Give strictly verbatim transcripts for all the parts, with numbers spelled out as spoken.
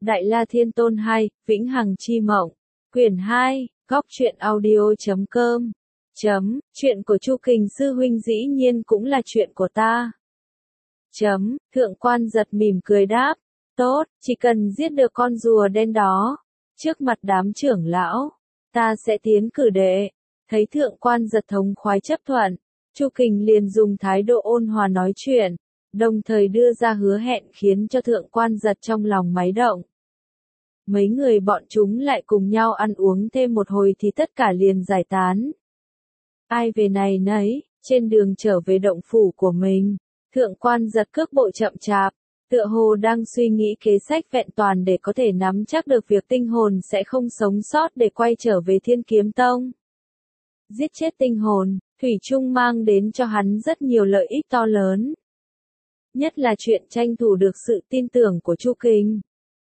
Đại La Thiên Tôn hai, Vĩnh Hằng Chi Mộng. Quyển hai, góc truyện audio chấm com. Chấm, chuyện của Chu Kình sư huynh dĩ nhiên cũng là chuyện của ta. Chấm, thượng quan giật mỉm cười đáp. Tốt, chỉ cần giết được con rùa đen đó. Trước mặt đám trưởng lão, ta sẽ tiến cử đệ. Thấy thượng quan giật thống khoái chấp thuận, Chu Kình liền dùng thái độ ôn hòa nói chuyện, đồng thời đưa ra hứa hẹn khiến cho thượng quan giật trong lòng máy động. Mấy người bọn chúng lại cùng nhau ăn uống thêm một hồi thì tất cả liền giải tán. Ai về này nấy, trên đường trở về động phủ của mình, thượng quan giật cước bộ chậm chạp, tựa hồ đang suy nghĩ kế sách vẹn toàn để có thể nắm chắc được việc tinh hồn sẽ không sống sót để quay trở về Thiên Kiếm Tông. Giết chết tinh hồn, thủy chung mang đến cho hắn rất nhiều lợi ích to lớn. Nhất là chuyện tranh thủ được sự tin tưởng của Chu Kình.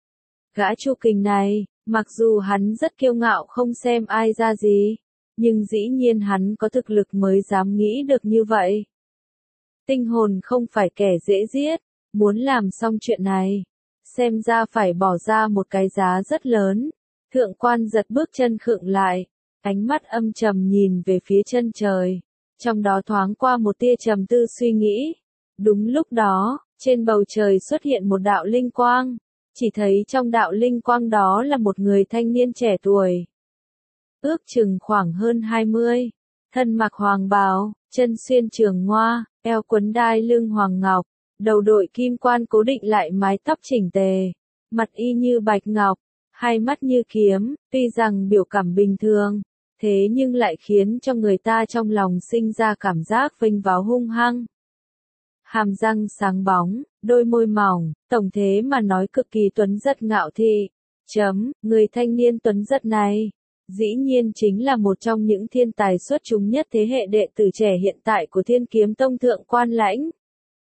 Gã Chu Kình này, mặc dù hắn rất kiêu ngạo không xem ai ra gì, nhưng dĩ nhiên hắn có thực lực mới dám nghĩ được như vậy. Tinh hồn không phải kẻ dễ giết, muốn làm xong chuyện này, xem ra phải bỏ ra một cái giá rất lớn. Thượng quan giật bước chân khựng lại, ánh mắt âm trầm nhìn về phía chân trời, trong đó thoáng qua một tia trầm tư suy nghĩ. Đúng lúc đó, trên bầu trời xuất hiện một đạo linh quang, chỉ thấy trong đạo linh quang đó là một người thanh niên trẻ tuổi. Ước chừng khoảng hơn hai mươi, thân mặc hoàng bào, chân xuyên trường ngoa, eo quấn đai lưng hoàng ngọc, đầu đội kim quan cố định lại mái tóc chỉnh tề, mặt y như bạch ngọc, hai mắt như kiếm, tuy rằng biểu cảm bình thường, thế nhưng lại khiến cho người ta trong lòng sinh ra cảm giác vênh váo hung hăng. Hàm răng sáng bóng, đôi môi mỏng, tổng thế mà nói cực kỳ tuấn giật ngạo thị. Chấm, người thanh niên tuấn giật này, dĩ nhiên chính là một trong những thiên tài xuất chúng nhất thế hệ đệ tử trẻ hiện tại của Thiên Kiếm Tông thượng quan lãnh.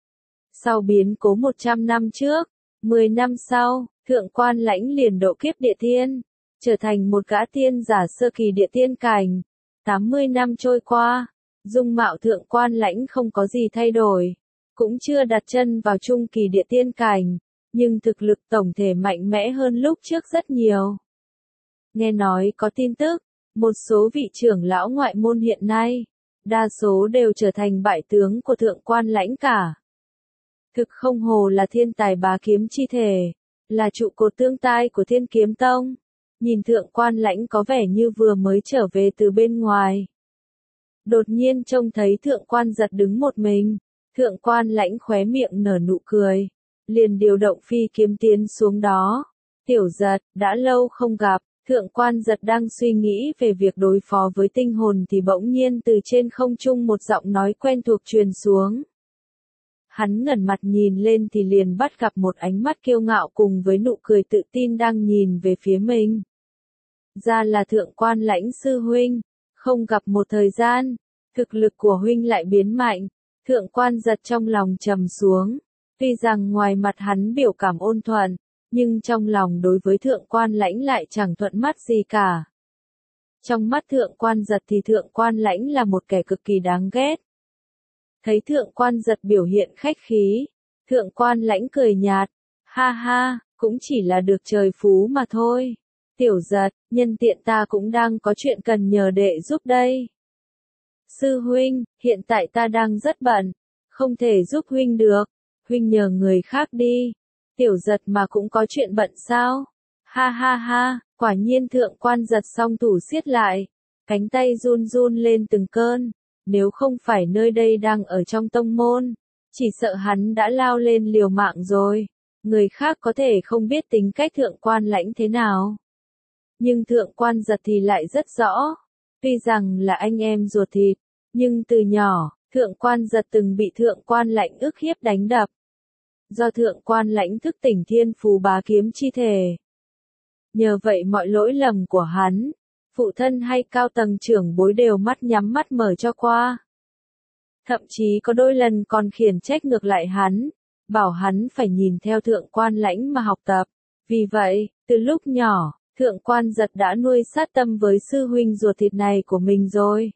Sau biến cố một trăm năm trước, mười năm sau, thượng quan lãnh liền độ kiếp địa tiên, trở thành một gã tiên giả sơ kỳ địa tiên cảnh. tám mươi năm trôi qua, dung mạo thượng quan lãnh không có gì thay đổi, cũng chưa đặt chân vào trung kỳ địa tiên cảnh, nhưng thực lực tổng thể mạnh mẽ hơn lúc trước rất nhiều. Nghe nói có tin tức, một số vị trưởng lão ngoại môn hiện nay, đa số đều trở thành bại tướng của thượng quan lãnh cả. Thực không hồ là thiên tài bá kiếm chi thể, là trụ cột tương tai của Thiên Kiếm Tông. Nhìn thượng quan lãnh có vẻ như vừa mới trở về từ bên ngoài. Đột nhiên trông thấy thượng quan giật đứng một mình, thượng quan lãnh khóe miệng nở nụ cười, liền điều động phi kiếm tiến xuống đó. Tiểu giật, đã lâu không gặp. Thượng quan giật đang suy nghĩ về việc đối phó với tinh hồn thì bỗng nhiên từ trên không trung một giọng nói quen thuộc truyền xuống. Hắn ngẩng mặt nhìn lên thì liền bắt gặp một ánh mắt kiêu ngạo cùng với nụ cười tự tin đang nhìn về phía mình. Ra là thượng quan lãnh sư huynh, không gặp một thời gian, thực lực của huynh lại biến mạnh. Thượng quan giật trong lòng trầm xuống, tuy rằng ngoài mặt hắn biểu cảm ôn thuận, nhưng trong lòng đối với thượng quan lãnh lại chẳng thuận mắt gì cả. Trong mắt thượng quan giật thì thượng quan lãnh là một kẻ cực kỳ đáng ghét. Thấy thượng quan giật biểu hiện khách khí, thượng quan lãnh cười nhạt, ha ha, cũng chỉ là được trời phú mà thôi. Tiểu giật, nhân tiện ta cũng đang có chuyện cần nhờ đệ giúp đây. Sư huynh, hiện tại ta đang rất bận, không thể giúp huynh được, huynh nhờ người khác đi. Tiểu giật mà cũng có chuyện bận sao? Ha ha ha, quả nhiên thượng quan giật song thủ siết lại, cánh tay run run lên từng cơn, nếu không phải nơi đây đang ở trong tông môn, chỉ sợ hắn đã lao lên liều mạng rồi. Người khác có thể không biết tính cách thượng quan lãnh thế nào, nhưng thượng quan giật thì lại rất rõ. Tuy rằng là anh em ruột thịt, nhưng từ nhỏ, thượng quan giật từng bị thượng quan lãnh ức hiếp đánh đập. Do thượng quan lãnh thức tỉnh thiên phù bá kiếm chi thể. Nhờ vậy mọi lỗi lầm của hắn, phụ thân hay cao tầng trưởng bối đều mắt nhắm mắt mở cho qua. Thậm chí có đôi lần còn khiển trách ngược lại hắn, bảo hắn phải nhìn theo thượng quan lãnh mà học tập. Vì vậy, từ lúc nhỏ, thượng quan giật đã nuôi sát tâm với sư huynh ruột thịt này của mình rồi.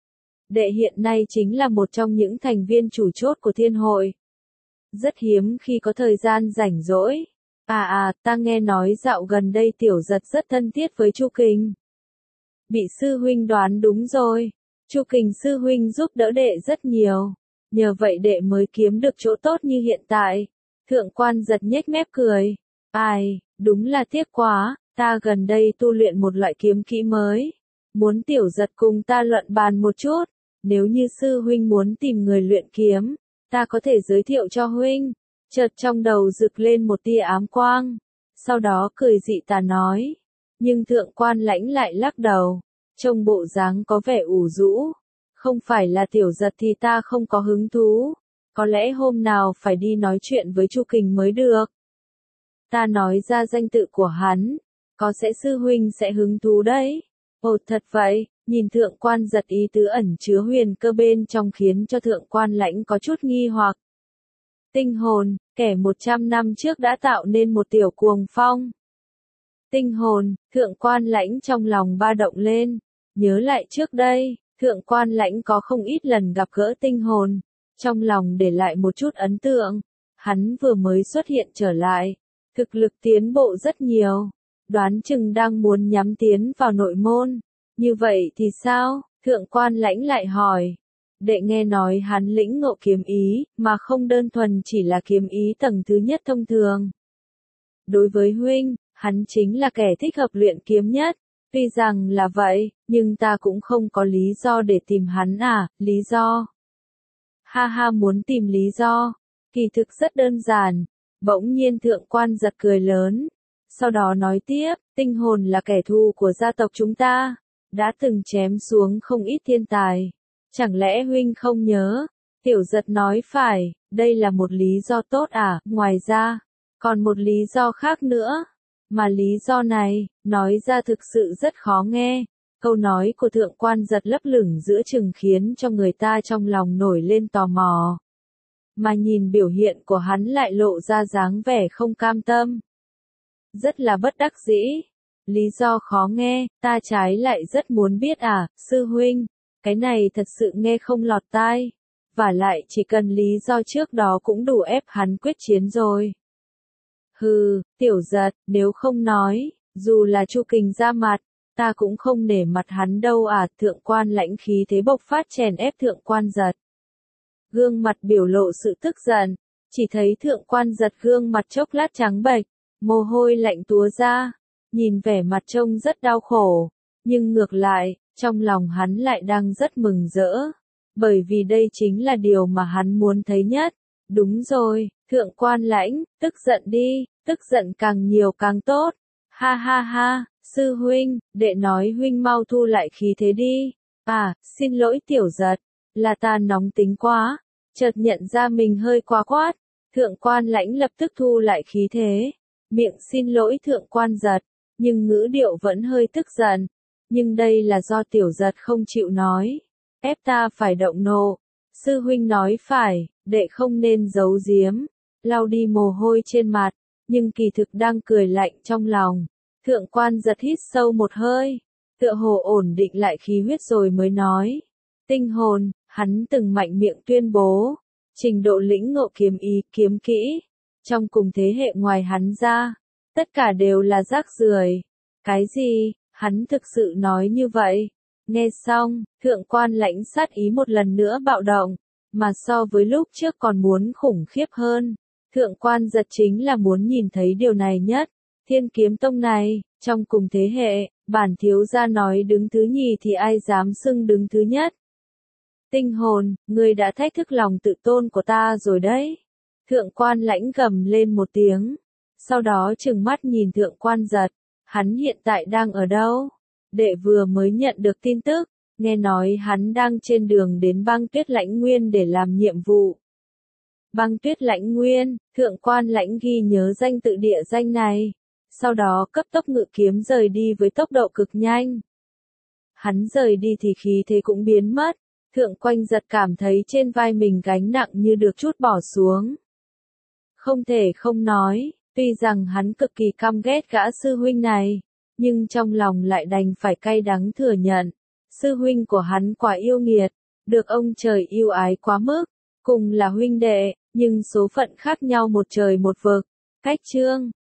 Đệ hiện nay chính là một trong những thành viên chủ chốt của thiên hội. Rất hiếm khi có thời gian rảnh rỗi, À à, ta nghe nói dạo gần đây Tiểu Giật rất thân thiết với Chu Kình. Bị sư huynh đoán đúng rồi. Chu Kình sư huynh giúp đỡ đệ rất nhiều. Nhờ vậy đệ mới kiếm được chỗ tốt như hiện tại. Thượng quan Giật nhếch mép cười. Ai, đúng là tiếc quá, ta gần đây tu luyện một loại kiếm kỹ mới. Muốn Tiểu Giật cùng ta luận bàn một chút. Nếu như sư huynh muốn tìm người luyện kiếm, ta có thể giới thiệu cho huynh. Chợt trong đầu rực lên một tia ám quang. Sau đó cười dị tà nói. Nhưng thượng quan lãnh lại lắc đầu. Trông bộ dáng có vẻ ủ rũ. Không phải là Tiểu Giật thì ta không có hứng thú. Có lẽ hôm nào phải đi nói chuyện với Chu Kình mới được. Ta nói ra danh tự của hắn. Có sẽ sư huynh sẽ hứng thú đấy. Ồ thật vậy, nhìn thượng quan Giật ý tứ ẩn chứa huyền cơ bên trong khiến cho thượng quan lãnh có chút nghi hoặc. Tinh hồn, kẻ một trăm năm trước đã tạo nên một tiểu cuồng phong. Tinh hồn, thượng quan lãnh trong lòng ba động lên. Nhớ lại trước đây, thượng quan lãnh có không ít lần gặp gỡ tinh hồn. Trong lòng để lại một chút ấn tượng. Hắn vừa mới xuất hiện trở lại. Thực lực tiến bộ rất nhiều. Đoán chừng đang muốn nhắm tiến vào nội môn. Như vậy thì sao? Thượng quan lãnh lại hỏi. Đệ nghe nói hắn lĩnh ngộ kiếm ý, mà không đơn thuần chỉ là kiếm ý tầng thứ nhất thông thường. Đối với huynh, hắn chính là kẻ thích hợp luyện kiếm nhất. Tuy rằng là vậy, nhưng ta cũng không có lý do để tìm hắn à, lý do. Ha ha muốn tìm lý do. Kỳ thực rất đơn giản. Bỗng nhiên thượng quan Giật cười lớn. Sau đó nói tiếp, tinh hồn là kẻ thù của gia tộc chúng ta. Đã từng chém xuống không ít thiên tài. Chẳng lẽ huynh không nhớ? Tiểu Giật nói phải, đây là một lý do tốt à, ngoài ra, còn một lý do khác nữa. Mà lý do này, nói ra thực sự rất khó nghe. Câu nói của thượng quan Giật lấp lửng giữa chừng khiến cho người ta trong lòng nổi lên tò mò. Mà nhìn biểu hiện của hắn lại lộ ra dáng vẻ không cam tâm. Rất là bất đắc dĩ. Lý do khó nghe, ta trái lại rất muốn biết à, sư huynh. Cái này thật sự nghe không lọt tai. Và lại chỉ cần lý do trước đó cũng đủ ép hắn quyết chiến rồi. Hừ, Tiểu Giật, nếu không nói, dù là Chu Kình ra mặt, ta cũng không nể mặt hắn đâu à, thượng quan lãnh khí thế bộc phát chèn ép thượng quan Giật. Gương mặt biểu lộ sự tức giận, chỉ thấy thượng quan Giật gương mặt chốc lát trắng bệch, mồ hôi lạnh túa ra, nhìn vẻ mặt trông rất đau khổ, nhưng ngược lại, trong lòng hắn lại đang rất mừng rỡ, bởi vì đây chính là điều mà hắn muốn thấy nhất. Đúng rồi, thượng quan lãnh, tức giận đi, tức giận càng nhiều càng tốt. Ha ha ha, sư huynh, đệ nói huynh mau thu lại khí thế đi. À, xin lỗi Tiểu Giật, là ta nóng tính quá, chợt nhận ra mình hơi quá quát. Thượng quan lãnh lập tức thu lại khí thế, miệng xin lỗi thượng quan Giật, nhưng ngữ điệu vẫn hơi tức giận. Nhưng đây là do Tiểu Giật không chịu nói, ép ta phải động nộ. Sư huynh nói phải, đệ không nên giấu giếm, lau đi mồ hôi trên mặt, nhưng kỳ thực đang cười lạnh trong lòng. Thượng quan Giật hít sâu một hơi, tựa hồ ổn định lại khí huyết rồi mới nói. Tinh hồn, hắn từng mạnh miệng tuyên bố, trình độ lĩnh ngộ kiếm ý, kiếm kỹ, trong cùng thế hệ ngoài hắn ra, tất cả đều là rác rưởi. Cái gì? Hắn thực sự nói như vậy. Nghe xong, thượng quan lãnh sát ý một lần nữa bạo động, mà so với lúc trước còn muốn khủng khiếp hơn. Thượng quan Giật chính là muốn nhìn thấy điều này nhất. Thiên Kiếm Tông này, trong cùng thế hệ, bản thiếu gia nói đứng thứ nhì thì ai dám xưng đứng thứ nhất. Tinh hồn, ngươi đã thách thức lòng tự tôn của ta rồi đấy. Thượng quan lãnh gầm lên một tiếng, sau đó trừng mắt nhìn thượng quan Giật. Hắn hiện tại đang ở đâu? Đệ vừa mới nhận được tin tức, nghe nói hắn đang trên đường đến băng tuyết lãnh nguyên để làm nhiệm vụ. Băng tuyết lãnh nguyên, thượng quan lãnh ghi nhớ danh tự địa danh này, sau đó cấp tốc ngự kiếm rời đi với tốc độ cực nhanh. Hắn rời đi thì khí thế cũng biến mất, thượng quan Giật cảm thấy trên vai mình gánh nặng như được trút bỏ xuống. Không thể không nói, tuy rằng hắn cực kỳ căm ghét gã sư huynh này, nhưng trong lòng lại đành phải cay đắng thừa nhận, sư huynh của hắn quả yêu nghiệt, được ông trời yêu ái quá mức, cùng là huynh đệ, nhưng số phận khác nhau một trời một vực. Cách chương